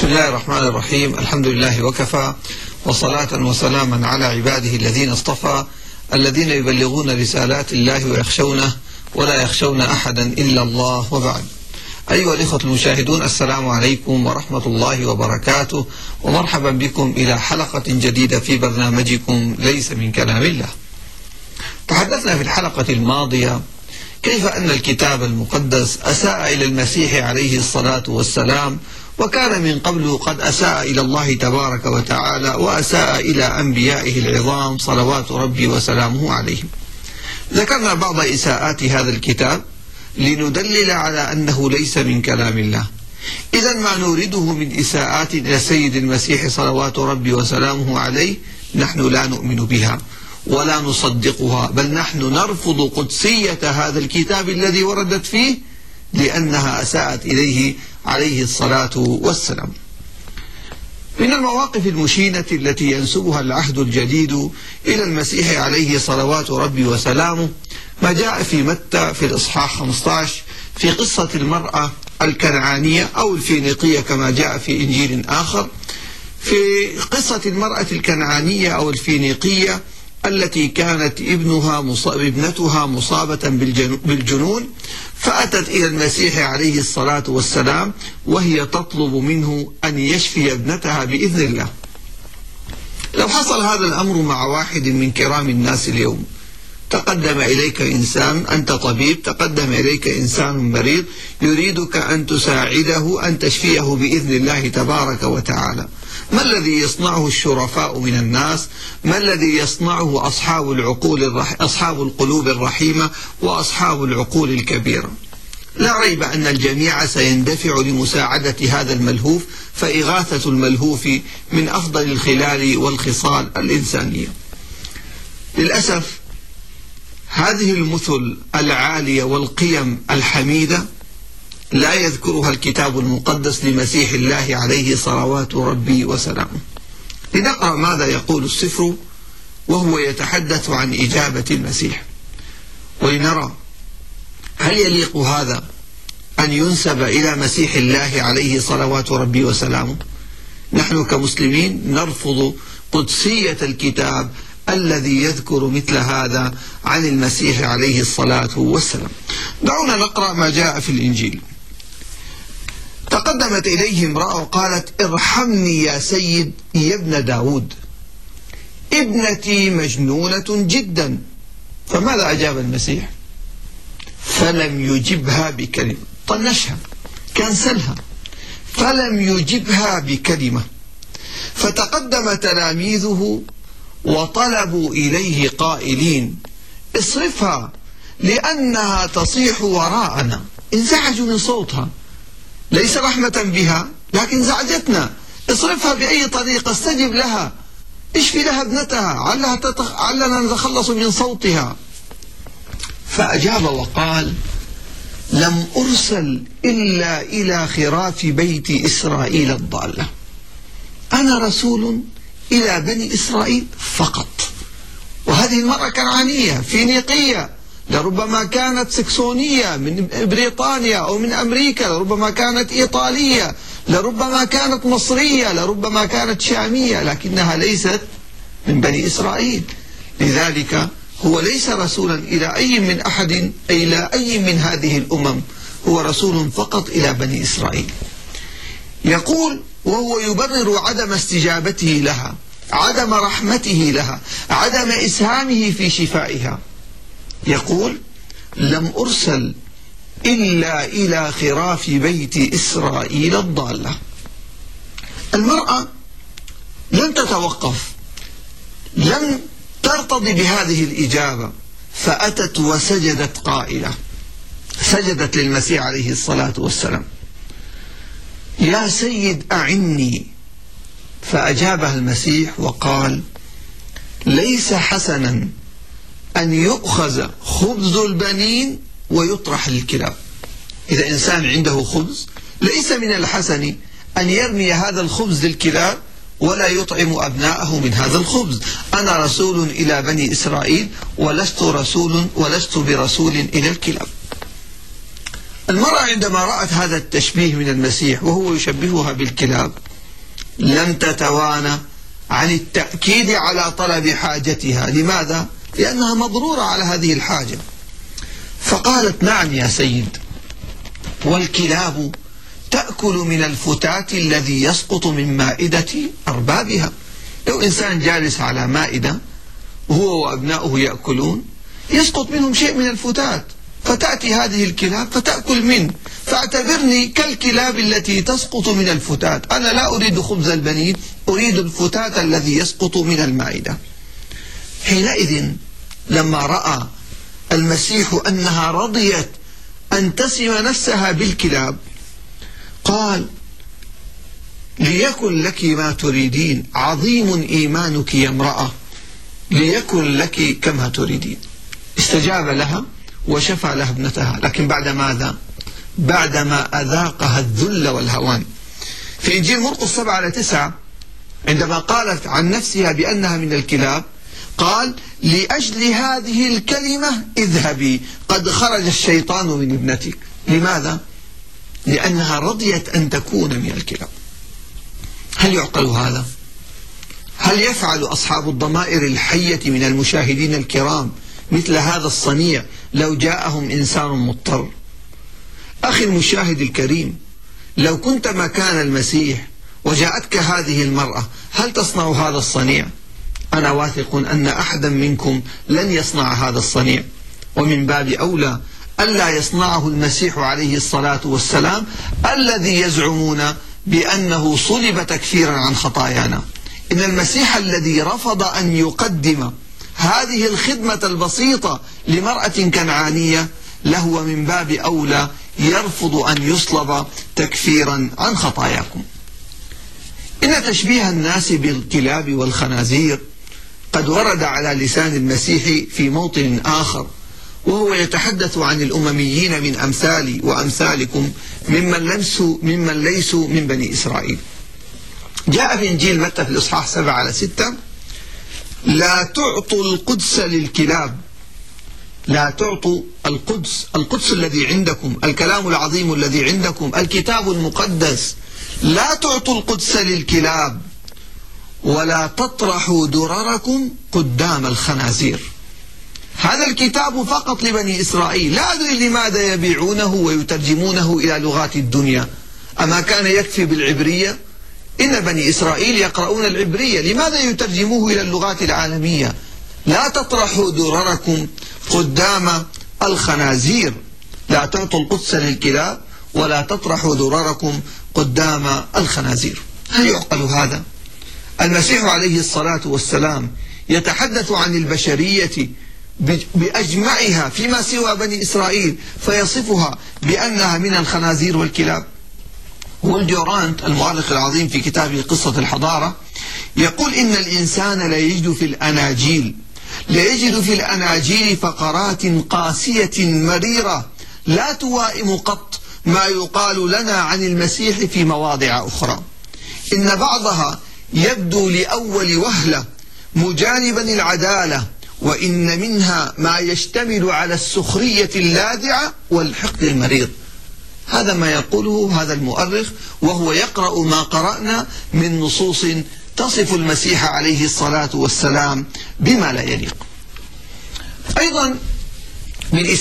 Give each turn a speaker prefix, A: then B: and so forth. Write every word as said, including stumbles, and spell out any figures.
A: بسم الله الرحمن الرحيم. الحمد لله وكفى، وصلاة وسلاما على عباده الذين اصطفى، الذين يبلغون رسالات الله ويخشونه ولا يخشون أحدا إلا الله، وبعد. أيها الإخوة المشاهدون، السلام عليكم ورحمة الله وبركاته، ومرحبا بكم إلى حلقة جديدة في برنامجكم ليس من كلام الله. تحدثنا في الحلقة الماضية كيف أن الكتاب المقدس أساء إلى المسيح عليه الصلاة والسلام، وكان من قبل قد أساء إلى الله تبارك وتعالى، وأساء إلى أنبيائه العظام صلوات ربي وسلامه عليهم. ذكرنا بعض إساءات هذا الكتاب لندلل على أنه ليس من كلام الله. إذا ما نورده من إساءات إلى السيد المسيح صلوات ربي وسلامه عليه نحن لا نؤمن بها ولا نصدقها، بل نحن نرفض قدسية هذا الكتاب الذي وردت فيه، لأنها أساءت إليه عليه الصلاة والسلام. من المواقف المشينة التي ينسبها العهد الجديد إلى المسيح عليه صلوات ربي وسلامه ما جاء في متى في الإصحاح خمسة عشر في قصة المرأة الكنعانية أو الفينيقية كما جاء في إنجيل آخر، في قصة المرأة الكنعانية أو الفينيقية التي كانت ابنها مصاب ابنتها مصابة بالجنون، فأتت إلى المسيح عليه الصلاة والسلام وهي تطلب منه أن يشفي ابنتها بإذن الله. لو حصل هذا الأمر مع واحد من كرام الناس اليوم، تقدم إليك إنسان، أنت طبيب، تقدم إليك إنسان مريض يريدك أن تساعده أن تشفيه بإذن الله تبارك وتعالى، ما الذي يصنعه الشرفاء من الناس؟ ما الذي يصنعه أصحاب العقول الرح... أصحاب القلوب الرحيمة وأصحاب العقول الكبيرة؟ لا ريب أن الجميع سيندفع لمساعدة هذا الملهوف، فإغاثة الملهوف من أفضل الخلال والخصال الإنسانية. للأسف هذه المثل العالية والقيم الحميدة لا يذكرها الكتاب المقدس لمسيح الله عليه صلوات ربي وسلامه. لنقرأ ماذا يقول السفر وهو يتحدث عن إجابة المسيح، ولنرى هل يليق هذا أن ينسب إلى مسيح الله عليه صلوات ربي وسلامه. نحن كمسلمين نرفض قدسية الكتاب الذي يذكر مثل هذا عن المسيح عليه الصلاة والسلام. دعونا نقرأ ما جاء في الإنجيل. تقدمت إليه امرأة وقالت: ارحمني يا سيد يا ابن داود، ابنتي مجنونة جدا. فماذا أجاب المسيح؟ فلم يجبها بكلمة، طنشها، كنسلها، فلم يجبها بكلمة. فتقدم تلاميذه وطلبوا إليه قائلين: اصرفها لأنها تصيح وراءنا. انزعجوا من صوتها، ليس رحمة بها لكن زعجتنا، اصرفها بأي طريقة، استجب لها، اشفي لها ابنتها، علها تتخ... علنا نتخلص من صوتها. فأجاب وقال: لم أرسل إلا إلى خراف بيت إسرائيل الضالة. أنا رسول إلى بني إسرائيل فقط. وهذه المرأة كنعانية فينيقية، لربما كانت سكسونية من بريطانيا أو من أمريكا، لربما كانت إيطالية، لربما كانت مصرية، لربما كانت شامية، لكنها ليست من بني إسرائيل. لذلك هو ليس رسولا إلى أي من أحد إلى أي من هذه الأمم، هو رسول فقط إلى بني إسرائيل. يقول وهو يبرر عدم استجابته لها، عدم رحمته لها، عدم إسهامه في شفائها. يقول: لم أرسل إلا إلى خراف بيت إسرائيل الضالة. المرأة لم تتوقف، لم ترتضي بهذه الإجابة، فأتت وسجدت قائلة، سجدت للمسيح عليه الصلاة والسلام: يا سيد أعني. فأجابها المسيح وقال: ليس حسنا أن يؤخذ خبز البنين ويطرح للكلاب. إذا إنسان عنده خبز ليس من الحسن أن يرمي هذا الخبز للكلاب ولا يطعم أبناءه من هذا الخبز. أنا رسول إلى بني إسرائيل ولست رسول ولست برسول إلى الكلاب. المرأة عندما رأت هذا التشبيه من المسيح وهو يشبهها بالكلاب لم تتوانى عن التأكيد على طلب حاجتها. لماذا؟ لأنها مضرورة على هذه الحاجة. فقالت: نعم يا سيد، والكلاب تأكل من الفتات الذي يسقط من مائدة أربابها. لو إنسان جالس على مائدة وهو وأبناؤه يأكلون، يسقط منهم شيء من الفتات، فتأتي هذه الكلاب فتأكل منه. فاعتبرني كالكلاب التي تسقط من الفتات. أنا لا أريد خبز البنين، أريد الفتات الذي يسقط من المائدة. حينئذ لما رأى المسيح أنها رضيت أن تسم نفسها بالكلاب، قال: ليكن لك ما تريدين، عظيم إيمانك يا امرأة، ليكن لك كما تريدين. استجاب لها وشفى لها ابنتها، لكن بعد ماذا؟ بعدما أذاقها الذل والهوان. في إنجيل مرقس سبعة على تسعة عندما قالت عن نفسها بأنها من الكلاب، قال: لأجل هذه الكلمة اذهبي، قد خرج الشيطان من ابنتك. لماذا؟ لأنها رضيت أن تكون من الكلاب. هل يعقل هذا؟ هل يفعل أصحاب الضمائر الحية من المشاهدين الكرام مثل هذا الصنيع لو جاءهم إنسان مضطر؟ أخي المشاهد الكريم، لو كنت مكان المسيح وجاءتك هذه المرأة، هل تصنع هذا الصنيع؟ أنا واثق أن أحدا منكم لن يصنع هذا الصنيع، ومن باب أولى ألا يصنعه المسيح عليه الصلاة والسلام الذي يزعمون بأنه صلب تكفيرا عن خطايانا. إن المسيح الذي رفض أن يقدم هذه الخدمة البسيطة لمرأة كنعانية لهو من باب أولى يرفض أن يصلب تكفيرا عن خطاياكم. إن تشبيه الناس بالكلاب والخنازير قد ورد على لسان المسيح في موطن آخر، وهو يتحدث عن الأمميين من أمثالي وأمثالكم ممن ليسوا ممن ليسوا من بني إسرائيل. جاء في إنجيل متى في الإصحاح سبعة على ستة: لا تعطوا القدس للكلاب. لا تعطوا القدس، القدس الذي عندكم، الكلام العظيم الذي عندكم، الكتاب المقدس. لا تعطوا القدس للكلاب، ولا تطرحوا درركم قدام الخنازير. هذا الكتاب فقط لبني إسرائيل، لا أدري لماذا يبيعونه ويترجمونه إلى لغات الدنيا. أما كان يكفي بالعبرية؟ إن بني إسرائيل يقرؤون العبرية، لماذا يترجموه إلى اللغات العالمية؟ لا تطرحوا درركم قدام الخنازير. لا تعطوا القدس للكلاب ولا تطرحوا درركم قدام الخنازير. هل يعقل هذا؟ المسيح عليه الصلاة والسلام يتحدث عن البشرية بأجمعها فيما سوى بني إسرائيل فيصفها بأنها من الخنازير والكلاب. والجورانت المؤرخ العظيم في كتابه قصة الحضارة يقول: إن الإنسان لا يجد في الأناجيل لا يجد في الأناجيل فقرات قاسية مريرة لا توائم قط ما يقال لنا عن المسيح في مواضع أخرى. إن بعضها يبدو لأول وهلة مجانبا العدالة، وإن منها ما يشتمل على السخرية اللاذعة والحقد المريض. هذا ما يقوله هذا المؤرخ وهو يقرأ ما قرأنا من نصوص تصف المسيح عليه الصلاة والسلام بما لا يليق. أيضا من